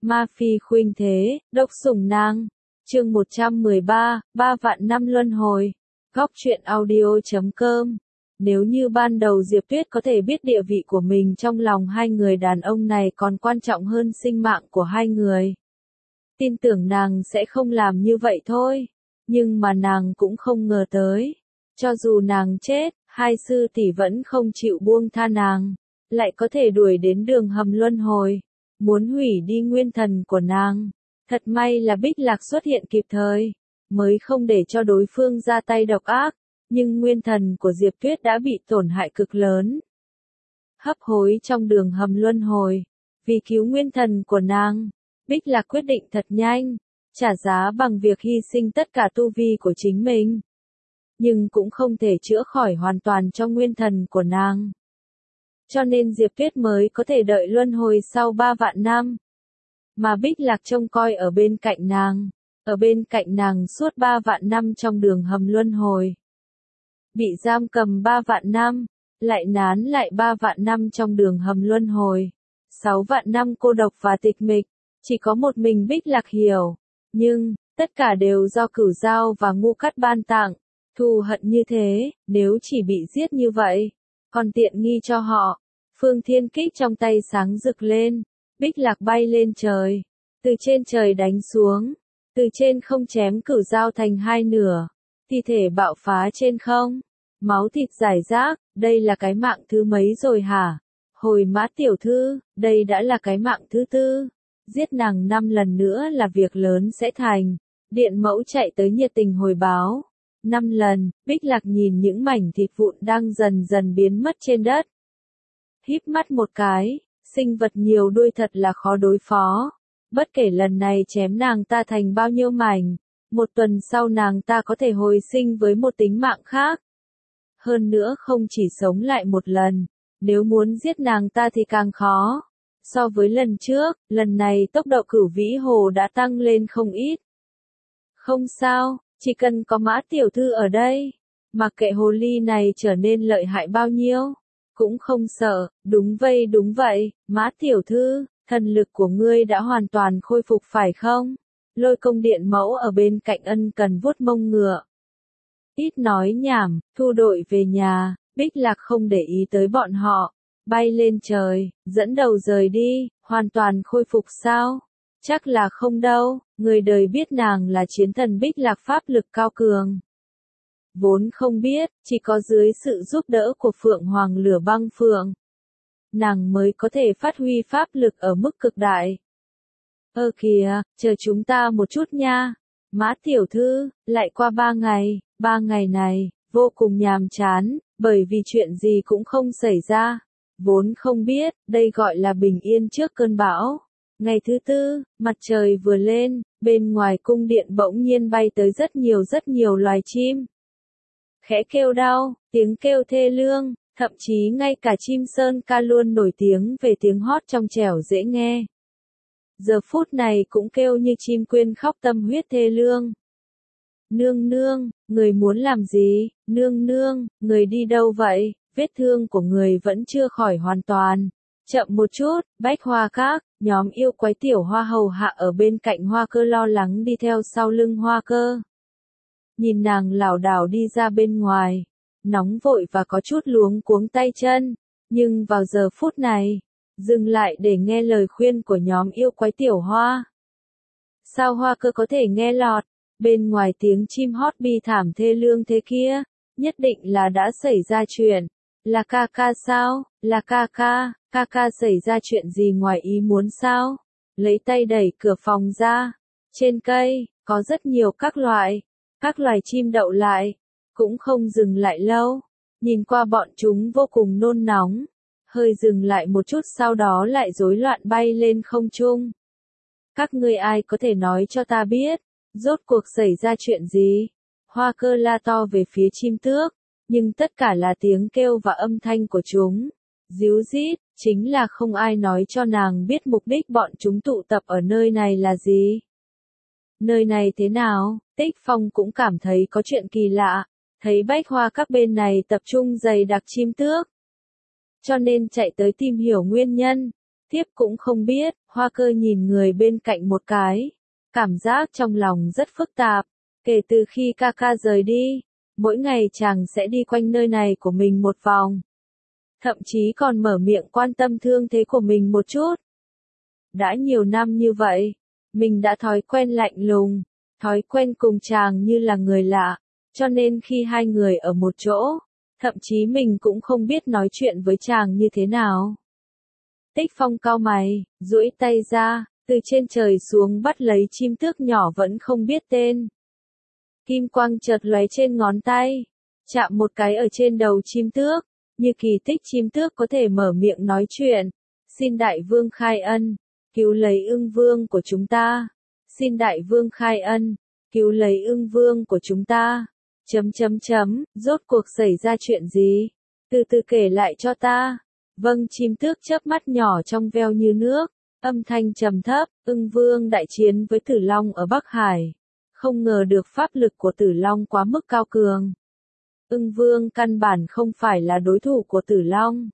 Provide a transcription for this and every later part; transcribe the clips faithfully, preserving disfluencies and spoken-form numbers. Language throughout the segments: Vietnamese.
Ma phi khuynh thế, độc sủng nàng. Chương một trăm mười ba, ba vạn năm luân hồi. Góc truyện audio chấm com. Nếu như ban đầu Diệp Tuyết có thể biết địa vị của mình trong lòng hai người đàn ông này còn quan trọng hơn sinh mạng của hai người, tin tưởng nàng sẽ không làm như vậy thôi. Nhưng mà nàng cũng không ngờ tới, cho dù nàng chết, hai sư tỷ vẫn không chịu buông tha nàng, lại có thể đuổi đến đường hầm luân hồi, muốn hủy đi nguyên thần của nàng. Thật may là Bích Lạc xuất hiện kịp thời, mới không để cho đối phương ra tay độc ác, nhưng nguyên thần của Diệp Tuyết đã bị tổn hại cực lớn. Hấp hối trong đường hầm luân hồi, vì cứu nguyên thần của nàng, Bích Lạc quyết định thật nhanh, trả giá bằng việc hy sinh tất cả tu vi của chính mình. Nhưng cũng không thể chữa khỏi hoàn toàn cho nguyên thần của nàng. Cho nên Diệp Tuyết mới có thể đợi luân hồi sau ba vạn năm. Mà Bích Lạc trông coi ở bên cạnh nàng, ở bên cạnh nàng suốt ba vạn năm trong đường hầm luân hồi. Bị giam cầm ba vạn năm, lại nán lại ba vạn năm trong đường hầm luân hồi. Sáu vạn năm cô độc và tịch mịch, chỉ có một mình Bích Lạc hiểu. Nhưng, tất cả đều do Cửu Dao và Ngu Cắt ban tặng. Thù hận như thế, nếu chỉ bị giết như vậy, còn tiện nghi cho họ. Phương Thiên Kích trong tay sáng rực lên, Bích Lạc bay lên trời, từ trên trời đánh xuống, từ trên không chém Cửu Dao thành hai nửa, thi thể bạo phá trên không, máu thịt rải rác. Đây là cái mạng thứ mấy rồi hả? Hồi Mã tiểu thư, đây đã là cái mạng thứ tư. Giết nàng năm lần nữa là việc lớn sẽ thành. Điện mẫu chạy tới nhiệt tình hồi báo. Năm lần, Bích Lạc nhìn những mảnh thịt vụn đang dần dần biến mất trên đất. Híp mắt một cái, sinh vật nhiều đuôi thật là khó đối phó. Bất kể lần này chém nàng ta thành bao nhiêu mảnh, một tuần sau nàng ta có thể hồi sinh với một tính mạng khác. Hơn nữa không chỉ sống lại một lần, nếu muốn giết nàng ta thì càng khó. So với lần trước, lần này tốc độ Cửu Vĩ Hồ đã tăng lên không ít. Không sao, chỉ cần có Mã tiểu thư ở đây, mặc kệ hồ ly này trở nên lợi hại bao nhiêu, cũng không sợ. Đúng vậy đúng vậy, Mã tiểu thư, thần lực của ngươi đã hoàn toàn khôi phục phải không? Lôi Công điện mẫu ở bên cạnh ân cần vuốt mông ngựa. Ít nói nhảm, thu đội về nhà. Bích Lạc không để ý tới bọn họ, bay lên trời, dẫn đầu rời đi. Hoàn toàn khôi phục sao? Chắc là không đâu, người đời biết nàng là chiến thần Bích Lạc pháp lực cao cường. Vốn không biết, chỉ có dưới sự giúp đỡ của Phượng Hoàng Lửa Băng Phượng, nàng mới có thể phát huy pháp lực ở mức cực đại. Ơ kìa, chờ chúng ta một chút nha. Mã tiểu thư, lại qua ba ngày, ba ngày này, vô cùng nhàm chán, bởi vì chuyện gì cũng không xảy ra. Vốn không biết, đây gọi là bình yên trước cơn bão. Ngày thứ tư, mặt trời vừa lên, bên ngoài cung điện bỗng nhiên bay tới rất nhiều rất nhiều loài chim. Khẽ kêu đau, tiếng kêu thê lương, thậm chí ngay cả chim sơn ca luôn nổi tiếng về tiếng hót trong trẻo dễ nghe. Giờ phút này cũng kêu như chim quyên khóc tâm huyết thê lương. Nương nương, người muốn làm gì? Nương nương, người đi đâu vậy? Vết thương của người vẫn chưa khỏi hoàn toàn. Chậm một chút. Bách Hoa Các, nhóm yêu quái tiểu hoa hầu hạ ở bên cạnh Hoa Cơ lo lắng đi theo sau lưng Hoa Cơ. Nhìn nàng lảo đảo đi ra bên ngoài, nóng vội và có chút luống cuống tay chân, nhưng vào giờ phút này, dừng lại để nghe lời khuyên của nhóm yêu quái tiểu hoa. Sao Hoa Cơ có thể nghe lọt? Bên ngoài tiếng chim hót bi thảm thê lương thế kia, nhất định là đã xảy ra chuyện. Là ca ca sao? Là ca ca, ca ca xảy ra chuyện gì ngoài ý muốn sao? Lấy tay đẩy cửa phòng ra. Trên cây, có rất nhiều các loại, các loài chim đậu lại, cũng không dừng lại lâu. Nhìn qua bọn chúng vô cùng nôn nóng, hơi dừng lại một chút sau đó lại rối loạn bay lên không trung. Các ngươi ai có thể nói cho ta biết, rốt cuộc xảy ra chuyện gì? Hoa Cơ la to về phía chim tước, nhưng tất cả là tiếng kêu và âm thanh của chúng. Díu dít, chính là không ai nói cho nàng biết mục đích bọn chúng tụ tập ở nơi này là gì. Nơi này thế nào? Tích Phong cũng cảm thấy có chuyện kỳ lạ, thấy Bách Hoa Các bên này tập trung dày đặc chim tước, cho nên chạy tới tìm hiểu nguyên nhân. tiếp cũng không biết, Hoa Cơ nhìn người bên cạnh một cái, cảm giác trong lòng rất phức tạp, kể từ khi ca ca rời đi, mỗi ngày chàng sẽ đi quanh nơi này của mình một vòng. Thậm chí còn mở miệng quan tâm thương thế của mình một chút. Đã nhiều năm như vậy, mình đã thói quen lạnh lùng, thói quen cùng chàng như là người lạ, cho nên khi hai người ở một chỗ, thậm chí mình cũng không biết nói chuyện với chàng như thế nào. Tích Phong cau mày, duỗi tay ra, từ trên trời xuống bắt lấy chim tước nhỏ vẫn không biết tên. Kim quang chợt lóe trên ngón tay, chạm một cái ở trên đầu chim tước, như kỳ tích chim tước có thể mở miệng nói chuyện. Xin đại vương khai ân, cứu lấy ưng vương của chúng ta. Xin đại vương khai ân, cứu lấy ưng vương của chúng ta. Chấm chấm chấm, rốt cuộc xảy ra chuyện gì? Từ từ kể lại cho ta. Vâng, chim tước chớp mắt nhỏ trong veo như nước, âm thanh trầm thấp, ưng vương đại chiến với Tử Long ở Bắc Hải. Không ngờ được pháp lực của Tử Long quá mức cao cường. Ưng vương căn bản không phải là đối thủ của Tử Long.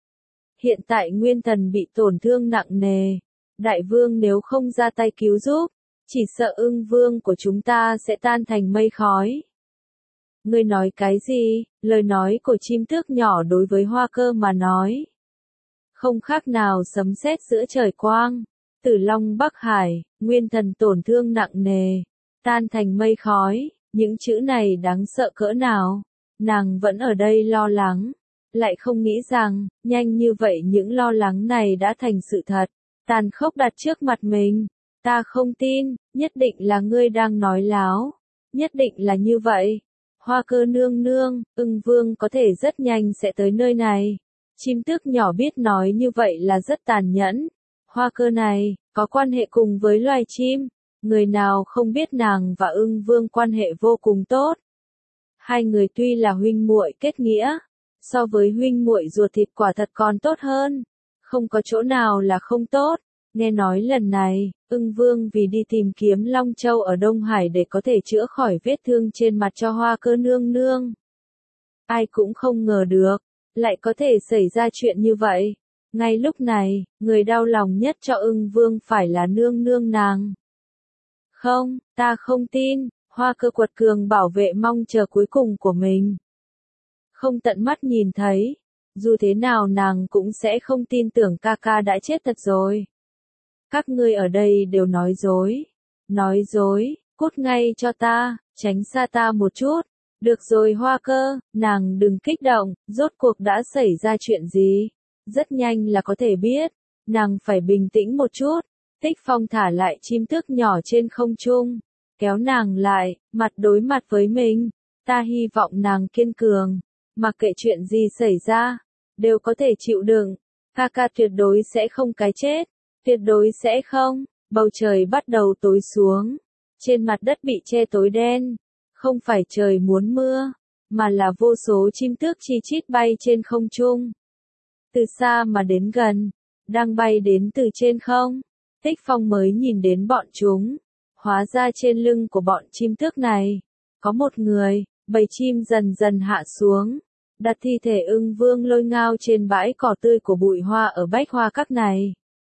Hiện tại Nguyên Thần bị tổn thương nặng nề. Đại vương nếu không ra tay cứu giúp, chỉ sợ ưng vương của chúng ta sẽ tan thành mây khói. Ngươi nói cái gì? Lời nói của chim tước nhỏ đối với Hoa Cơ mà nói. Không khác nào sấm sét giữa trời quang. Tử Long Bắc Hải, Nguyên Thần tổn thương nặng nề, tan thành mây khói, những chữ này đáng sợ cỡ nào. Nàng vẫn ở đây lo lắng, lại không nghĩ rằng, nhanh như vậy những lo lắng này đã thành sự thật, tàn khốc đặt trước mặt mình. Ta không tin, nhất định là ngươi đang nói láo, nhất định là như vậy. Hoa Cơ nương nương, ưng vương có thể rất nhanh sẽ tới nơi này. Chim tước nhỏ biết nói như vậy là rất tàn nhẫn. Hoa Cơ này, có quan hệ cùng với loài chim, người nào không biết nàng và ưng vương quan hệ vô cùng tốt. Hai người tuy là huynh muội kết nghĩa, so với huynh muội ruột thịt quả thật còn tốt hơn, không có chỗ nào là không tốt. Nghe nói lần này, ưng vương vì đi tìm kiếm Long Châu ở Đông Hải để có thể chữa khỏi vết thương trên mặt cho Hoa Cơ nương nương. Ai cũng không ngờ được, lại có thể xảy ra chuyện như vậy. Ngay lúc này, người đau lòng nhất cho ưng vương phải là nương nương nàng. Không, ta không tin, Hoa Cơ quật cường bảo vệ mong chờ cuối cùng của mình. Không tận mắt nhìn thấy, dù thế nào nàng cũng sẽ không tin tưởng ca ca đã chết thật rồi. Các ngươi ở đây đều nói dối. Nói dối, cút ngay cho ta, tránh xa ta một chút. Được rồi Hoa Cơ, nàng đừng kích động, rốt cuộc đã xảy ra chuyện gì. Rất nhanh là có thể biết, nàng phải bình tĩnh một chút. Tích Phong thả lại chim tước nhỏ trên không trung, kéo nàng lại, mặt đối mặt với mình. Ta hy vọng nàng kiên cường, mặc kệ chuyện gì xảy ra, đều có thể chịu đựng. Ca ca tuyệt đối sẽ không cái chết, tuyệt đối sẽ không. Bầu trời bắt đầu tối xuống, trên mặt đất bị che tối đen. Không phải trời muốn mưa, mà là vô số chim tước chi chít bay trên không trung. Từ xa mà đến gần, đang bay đến từ trên không. Tích Phong mới nhìn đến bọn chúng. Hóa ra trên lưng của bọn chim tước này, có một người, bầy chim dần dần hạ xuống, đặt thi thể ưng vương lôi ngao trên bãi cỏ tươi của bụi hoa ở bách hoa các này.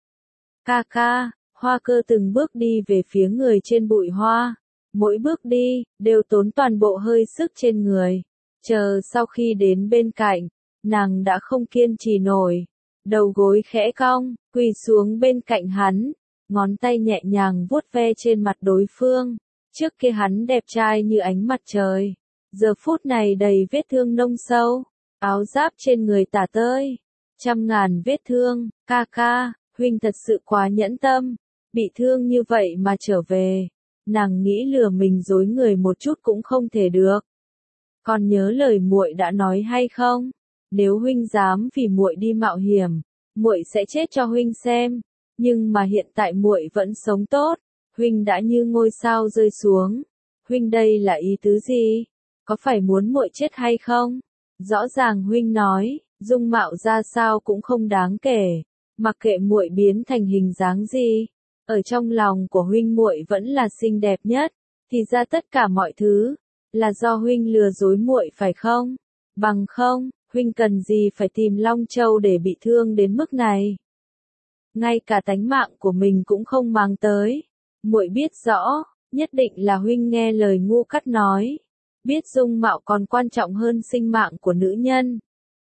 Ca ca, Hoa Cơ từng bước đi về phía người trên bụi hoa. Mỗi bước đi, đều tốn toàn bộ hơi sức trên người. Chờ sau khi đến bên cạnh, nàng đã không kiên trì nổi. Đầu gối khẽ cong, quỳ xuống bên cạnh hắn. Ngón tay nhẹ nhàng vuốt ve trên mặt đối phương. Trước kia hắn đẹp trai như ánh mặt trời. Giờ phút này đầy vết thương nông sâu. Áo giáp trên người tả tơi. Trăm ngàn vết thương. Ca ca, huynh thật sự quá nhẫn tâm. Bị thương như vậy mà trở về. Nàng nghĩ lừa mình dối người một chút cũng không thể được. Còn nhớ lời muội đã nói hay không? Nếu huynh dám vì muội đi mạo hiểm, muội sẽ chết cho huynh xem. Nhưng mà hiện tại muội vẫn sống tốt, huynh đã như ngôi sao rơi xuống. Huynh đây là ý tứ gì? Có phải muốn muội chết hay không? Rõ ràng huynh nói, dung mạo ra sao cũng không đáng kể, mặc kệ muội biến thành hình dáng gì, ở trong lòng của huynh muội vẫn là xinh đẹp nhất, thì ra tất cả mọi thứ là do huynh lừa dối muội phải không? Bằng không, huynh cần gì phải tìm Long Châu để bị thương đến mức này? ngay cả tánh mạng của mình cũng không mang tới. Muội biết rõ, nhất định là huynh nghe lời ngu cắt nói, biết dung mạo còn quan trọng hơn sinh mạng của nữ nhân.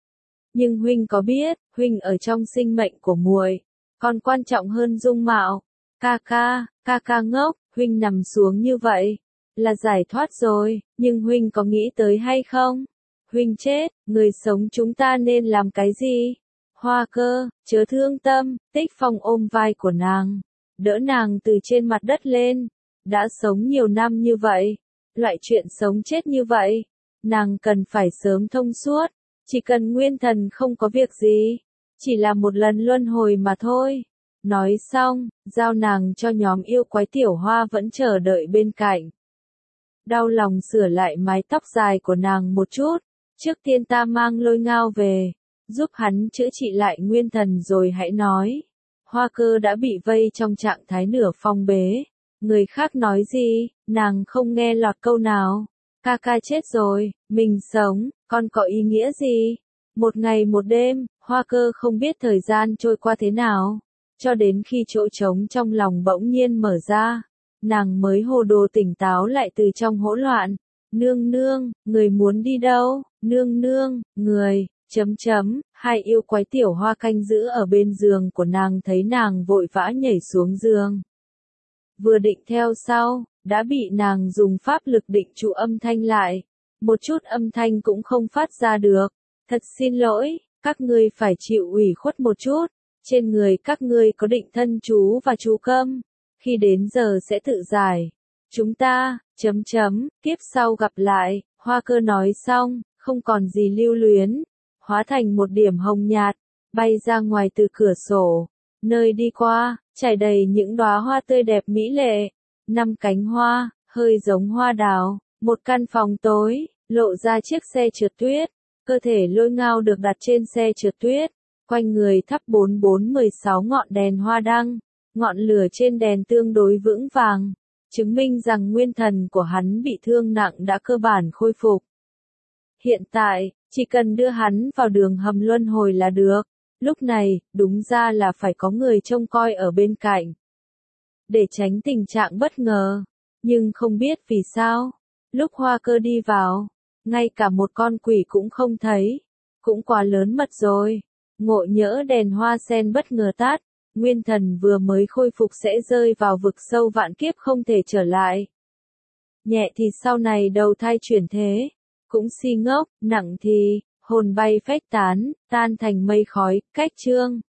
Nhưng huynh có biết, huynh ở trong sinh mệnh của muội, còn quan trọng hơn dung mạo. Ca ca, ca ca ngốc, huynh nằm xuống như vậy, là giải thoát rồi, nhưng huynh có nghĩ tới hay không? Huynh chết, người sống chúng ta nên làm cái gì? Hoa Cơ, chớ thương tâm, Tích Phong ôm vai của nàng, đỡ nàng từ trên mặt đất lên. Đã sống nhiều năm như vậy, loại chuyện sống chết như vậy, nàng cần phải sớm thông suốt. Chỉ cần nguyên thần không có việc gì, chỉ là một lần luân hồi mà thôi. Nói xong, giao nàng cho nhóm yêu quái Tiểu Hoa vẫn chờ đợi bên cạnh. Đau lòng sửa lại mái tóc dài của nàng một chút, trước tiên ta mang Lôi Ngao về, giúp hắn chữa trị lại nguyên thần rồi hãy nói. Hoa Cơ đã bị vây trong trạng thái nửa phong bế, người khác nói gì, nàng không nghe lọt câu nào. Ca ca chết rồi, mình sống, còn có ý nghĩa gì? Một ngày một đêm, Hoa Cơ không biết thời gian trôi qua thế nào, cho đến khi chỗ trống trong lòng bỗng nhiên mở ra, nàng mới hồ đồ tỉnh táo lại từ trong hỗn loạn. Nương nương, người muốn đi đâu? Nương nương, người, chấm chấm, hai yêu quái Tiểu Hoa canh giữ ở bên giường của nàng thấy nàng vội vã nhảy xuống giường. Vừa định theo sau, đã bị nàng dùng pháp lực định trụ âm thanh lại. Một chút âm thanh cũng không phát ra được. Thật xin lỗi, các ngươi phải chịu ủy khuất một chút. Trên người các ngươi có định thân chú và chú câm. Khi đến giờ sẽ tự giải. Chúng ta, chấm chấm, kiếp sau gặp lại. Hoa Cơ nói xong, không còn gì lưu luyến. Hóa thành một điểm hồng nhạt, bay ra ngoài từ cửa sổ. Nơi đi qua, trải đầy những đóa hoa tươi đẹp mỹ lệ. Năm cánh hoa, hơi giống hoa đào. Một căn phòng tối, lộ ra chiếc xe trượt tuyết. Cơ thể Lôi Ngao được đặt trên xe trượt tuyết. Quanh người thắp bốn bốn mười sáu ngọn đèn hoa đăng. Ngọn lửa trên đèn tương đối vững vàng, chứng minh rằng nguyên thần của hắn bị thương nặng đã cơ bản khôi phục. Hiện tại, chỉ cần đưa hắn vào đường hầm luân hồi là được. Lúc này, đúng ra là phải có người trông coi ở bên cạnh, để tránh tình trạng bất ngờ. Nhưng không biết vì sao, lúc Hoa Cơ đi vào, ngay cả một con quỷ cũng không thấy. Cũng quá lớn mật rồi. Ngộ nhỡ đèn hoa sen bất ngờ tắt, nguyên thần vừa mới khôi phục sẽ rơi vào vực sâu vạn kiếp không thể trở lại. Nhẹ thì sau này đầu thai chuyển thế, cũng si ngốc, nặng thì hồn bay phách tán, tan thành mây khói. Cách chương